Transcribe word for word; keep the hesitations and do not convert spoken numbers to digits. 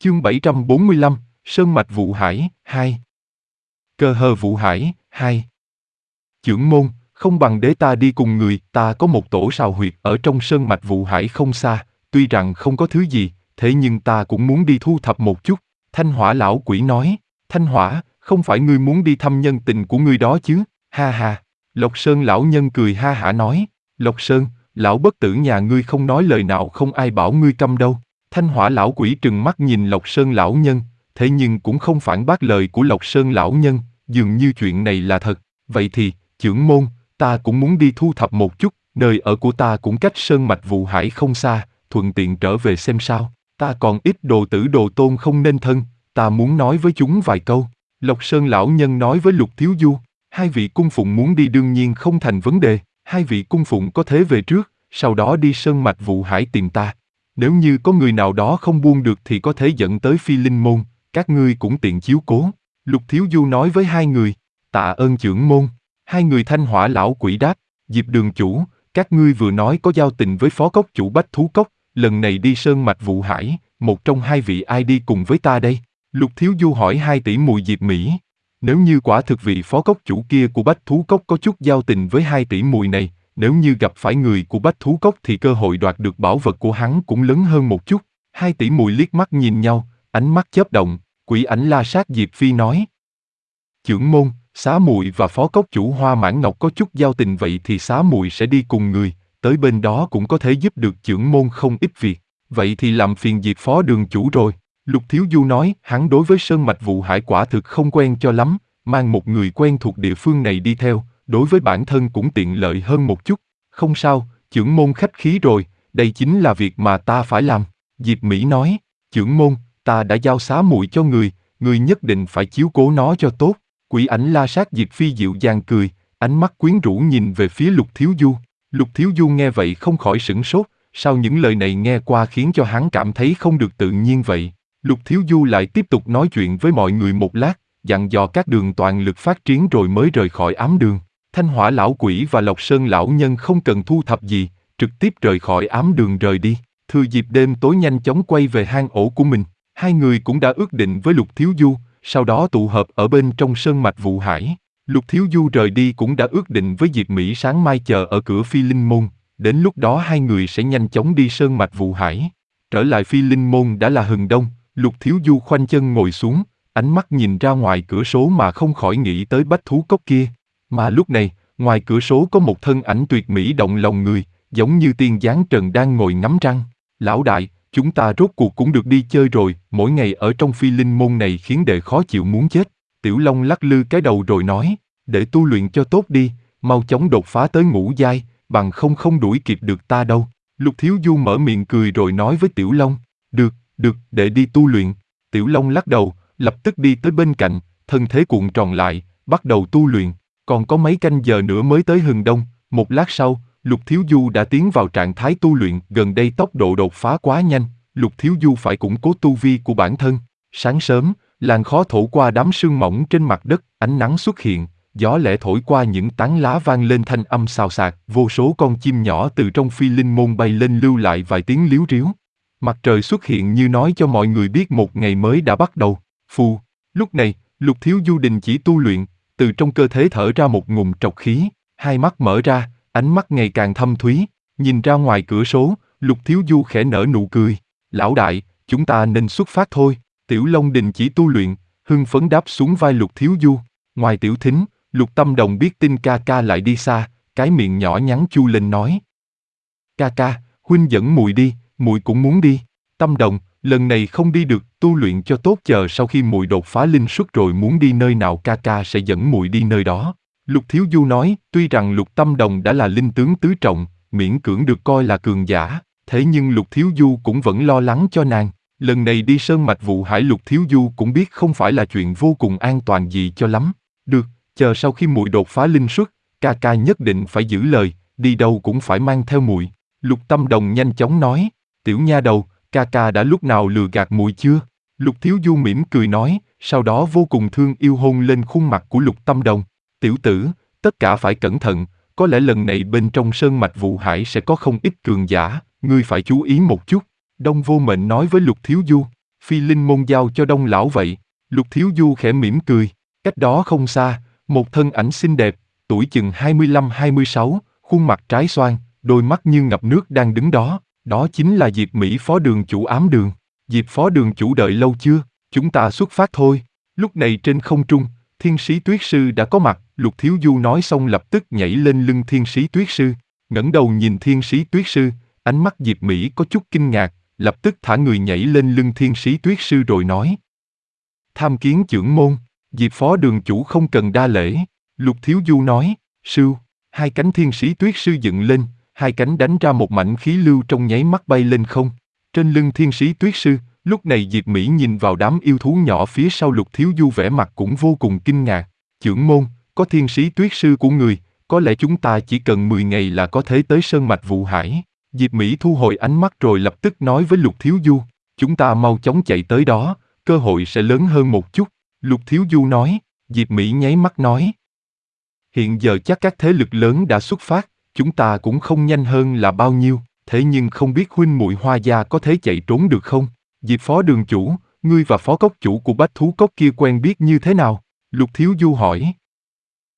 Chương bảy trăm bốn mươi lăm, Sơn mạch Vụ Hải, hai. Cơ hờ Vụ Hải, hai. Chưởng môn, không bằng để ta đi cùng người, ta có một tổ sào huyệt ở trong sơn mạch Vụ Hải không xa, tuy rằng không có thứ gì, thế nhưng ta cũng muốn đi thu thập một chút. Thanh Hỏa lão quỷ nói, Thanh Hỏa, không phải ngươi muốn đi thăm nhân tình của ngươi đó chứ, ha ha. Lộc Sơn lão nhân cười ha hả nói, Lộc Sơn, lão bất tử nhà ngươi không nói lời nào không ai bảo ngươi câm đâu. Thanh Hỏa lão quỷ trừng mắt nhìn Lộc Sơn lão nhân, thế nhưng cũng không phản bác lời của Lộc Sơn lão nhân, dường như chuyện này là thật. Vậy thì, chưởng môn, ta cũng muốn đi thu thập một chút, nơi ở của ta cũng cách sơn mạch Vụ Hải không xa, thuận tiện trở về xem sao. Ta còn ít đồ tử đồ tôn không nên thân, ta muốn nói với chúng vài câu. Lộc Sơn lão nhân nói với Lục Thiếu Du, hai vị cung phụng muốn đi đương nhiên không thành vấn đề, hai vị cung phụng có thế về trước, sau đó đi sơn mạch Vụ Hải tìm ta. Nếu như có người nào đó không buông được thì có thể dẫn tới Phi Linh môn, các ngươi cũng tiện chiếu cố. Lục Thiếu Du nói với hai người, tạ ơn chưởng môn. Hai người Thanh Hỏa lão quỷ đáp, Diệp đường chủ, các ngươi vừa nói có giao tình với phó cốc chủ Bách Thú Cốc, lần này đi sơn mạch Vụ Hải, một trong hai vị ai đi cùng với ta đây? Lục Thiếu Du hỏi hai tỷ muội Diệp Mỹ. Nếu như quả thực vị phó cốc chủ kia của Bách Thú Cốc có chút giao tình với hai tỷ muội này, nếu như gặp phải người của Bách Thú Cốc thì cơ hội đoạt được bảo vật của hắn cũng lớn hơn một chút. Hai tỷ muội liếc mắt nhìn nhau, ánh mắt chớp động, Quỷ Ảnh La Sát Diệp Phi nói. Chưởng môn, Xá muội và phó cốc chủ Hoa Mãn Ngọc có chút giao tình vậy thì Xá muội sẽ đi cùng người, tới bên đó cũng có thể giúp được chưởng môn không ít việc. Vậy thì làm phiền Diệp phó đường chủ rồi. Lục Thiếu Du nói, hắn đối với sơn mạch Vụ Hải quả thực không quen cho lắm, mang một người quen thuộc địa phương này đi theo, đối với bản thân cũng tiện lợi hơn một chút. Không sao, chưởng môn khách khí rồi, đây chính là việc mà ta phải làm. Diệp Mỹ nói, chưởng môn, ta đã giao Xá muội cho người, người nhất định phải chiếu cố nó cho tốt. Quỷ Ảnh La Sát Diệp Phi dịu dàng cười, ánh mắt quyến rũ nhìn về phía Lục Thiếu Du. Lục Thiếu Du nghe vậy không khỏi sửng sốt, sao những lời này nghe qua khiến cho hắn cảm thấy không được tự nhiên vậy. Lục Thiếu Du lại tiếp tục nói chuyện với mọi người một lát, dặn dò các đường toàn lực phát triển rồi mới rời khỏi ám đường. Thanh Hỏa lão quỷ và Lộc Sơn lão nhân không cần thu thập gì, trực tiếp rời khỏi ám đường rời đi. Thừa dịp đêm tối nhanh chóng quay về hang ổ của mình. Hai người cũng đã ước định với Lục Thiếu Du, sau đó tụ hợp ở bên trong sơn mạch Vụ Hải. Lục Thiếu Du rời đi cũng đã ước định với Diệp Mỹ sáng mai chờ ở cửa Phi Linh môn, đến lúc đó hai người sẽ nhanh chóng đi sơn mạch Vụ Hải. Trở lại Phi Linh môn đã là hừng đông, Lục Thiếu Du khoanh chân ngồi xuống, ánh mắt nhìn ra ngoài cửa sổ mà không khỏi nghĩ tới Bách Thú Cốc kia. Mà lúc này, ngoài cửa sổ có một thân ảnh tuyệt mỹ động lòng người, giống như tiên dáng trần đang ngồi ngắm trăng. Lão đại, chúng ta rốt cuộc cũng được đi chơi rồi, mỗi ngày ở trong Phi Linh môn này khiến đệ khó chịu muốn chết. Tiểu Long lắc lư cái đầu rồi nói, để tu luyện cho tốt đi, mau chóng đột phá tới ngũ giai, bằng không không đuổi kịp được ta đâu. Lục Thiếu Du mở miệng cười rồi nói với Tiểu Long, được, được, để đi tu luyện. Tiểu Long lắc đầu, lập tức đi tới bên cạnh, thân thế cuộn tròn lại, bắt đầu tu luyện. Còn có mấy canh giờ nữa mới tới hừng đông, một lát sau, Lục Thiếu Du đã tiến vào trạng thái tu luyện, gần đây tốc độ đột phá quá nhanh, Lục Thiếu Du phải củng cố tu vi của bản thân. Sáng sớm, làn khói thổi qua đám sương mỏng trên mặt đất, ánh nắng xuất hiện, gió lẻ thổi qua những tán lá vang lên thanh âm xào xạc, vô số con chim nhỏ từ trong Phi Linh môn bay lên lưu lại vài tiếng líu ríu. Mặt trời xuất hiện như nói cho mọi người biết một ngày mới đã bắt đầu. Phù, lúc này, Lục Thiếu Du đình chỉ tu luyện, từ trong cơ thể thở ra một ngụm trọc khí, hai mắt mở ra, ánh mắt ngày càng thâm thúy, nhìn ra ngoài cửa sổ, Lục Thiếu Du khẽ nở nụ cười. Lão đại, chúng ta nên xuất phát thôi. Tiểu Long đình chỉ tu luyện, hưng phấn đáp xuống vai Lục Thiếu Du. Ngoài tiểu thính, Lục Tâm Đồng biết tin ca ca lại đi xa, cái miệng nhỏ nhắn chu lên nói. Ca ca, huynh dẫn muội đi, muội cũng muốn đi. Tâm Đồng, lần này không đi được, tu luyện cho tốt, chờ sau khi muội đột phá linh xuất rồi muốn đi nơi nào ca ca sẽ dẫn muội đi nơi đó. Lục Thiếu Du nói, tuy rằng Lục Tâm Đồng đã là linh tướng tứ trọng, miễn cưỡng được coi là cường giả, thế nhưng Lục Thiếu Du cũng vẫn lo lắng cho nàng. Lần này đi sơn mạch Vụ Hải Lục Thiếu Du cũng biết không phải là chuyện vô cùng an toàn gì cho lắm. Được, chờ sau khi muội đột phá linh xuất, ca ca nhất định phải giữ lời, đi đâu cũng phải mang theo muội. Lục Tâm Đồng nhanh chóng nói, tiểu nha đầu, ca ca đã lúc nào lừa gạt muội chưa? Lục Thiếu Du mỉm cười nói, sau đó vô cùng thương yêu hôn lên khuôn mặt của Lục Tâm Đồng. Tiểu tử, tất cả phải cẩn thận, có lẽ lần này bên trong sơn mạch Vụ Hải sẽ có không ít cường giả, ngươi phải chú ý một chút. Đông Vô Mệnh nói với Lục Thiếu Du. Phi linh môn giao cho Đông lão vậy. Lục Thiếu Du khẽ mỉm cười. Cách đó không xa, một thân ảnh xinh đẹp, tuổi chừng hai mươi lăm hai mươi sáu, khuôn mặt trái xoan, đôi mắt như ngập nước đang đứng đó. Đó chính là Diệp Mỹ phó đường chủ ám đường. Diệp phó đường chủ đợi lâu chưa? Chúng ta xuất phát thôi. Lúc này trên không trung, thiên sĩ tuyết sư đã có mặt. Lục Thiếu Du nói xong lập tức nhảy lên lưng thiên sĩ tuyết sư. Ngẩng đầu nhìn thiên sĩ tuyết sư, ánh mắt Diệp Mỹ có chút kinh ngạc, lập tức thả người nhảy lên lưng thiên sĩ tuyết sư rồi nói. Tham kiến chưởng môn, Diệp phó đường chủ không cần đa lễ. Lục Thiếu Du nói, sưu, hai cánh thiên sĩ tuyết sư dựng lên, hai cánh đánh ra một mảnh khí lưu trong nháy mắt bay lên không. Trên lưng thiên sĩ tuyết sư, lúc này Diệp Mỹ nhìn vào đám yêu thú nhỏ phía sau Lục Thiếu Du vẻ mặt cũng vô cùng kinh ngạc. Chưởng môn, có thiên sĩ tuyết sư của người, có lẽ chúng ta chỉ cần mười ngày là có thể tới sơn mạch Vụ Hải. Diệp Mỹ thu hồi ánh mắt rồi lập tức nói với Lục Thiếu Du, chúng ta mau chóng chạy tới đó, cơ hội sẽ lớn hơn một chút. Lục Thiếu Du nói, Diệp Mỹ nháy mắt nói. Hiện giờ chắc các thế lực lớn đã xuất phát, chúng ta cũng không nhanh hơn là bao nhiêu, thế nhưng không biết huynh muội Hoa gia có thể chạy trốn được không? Diệp phó đường chủ, ngươi và phó cốc chủ của bách thú cốc kia quen biết như thế nào? Lục Thiếu Du hỏi.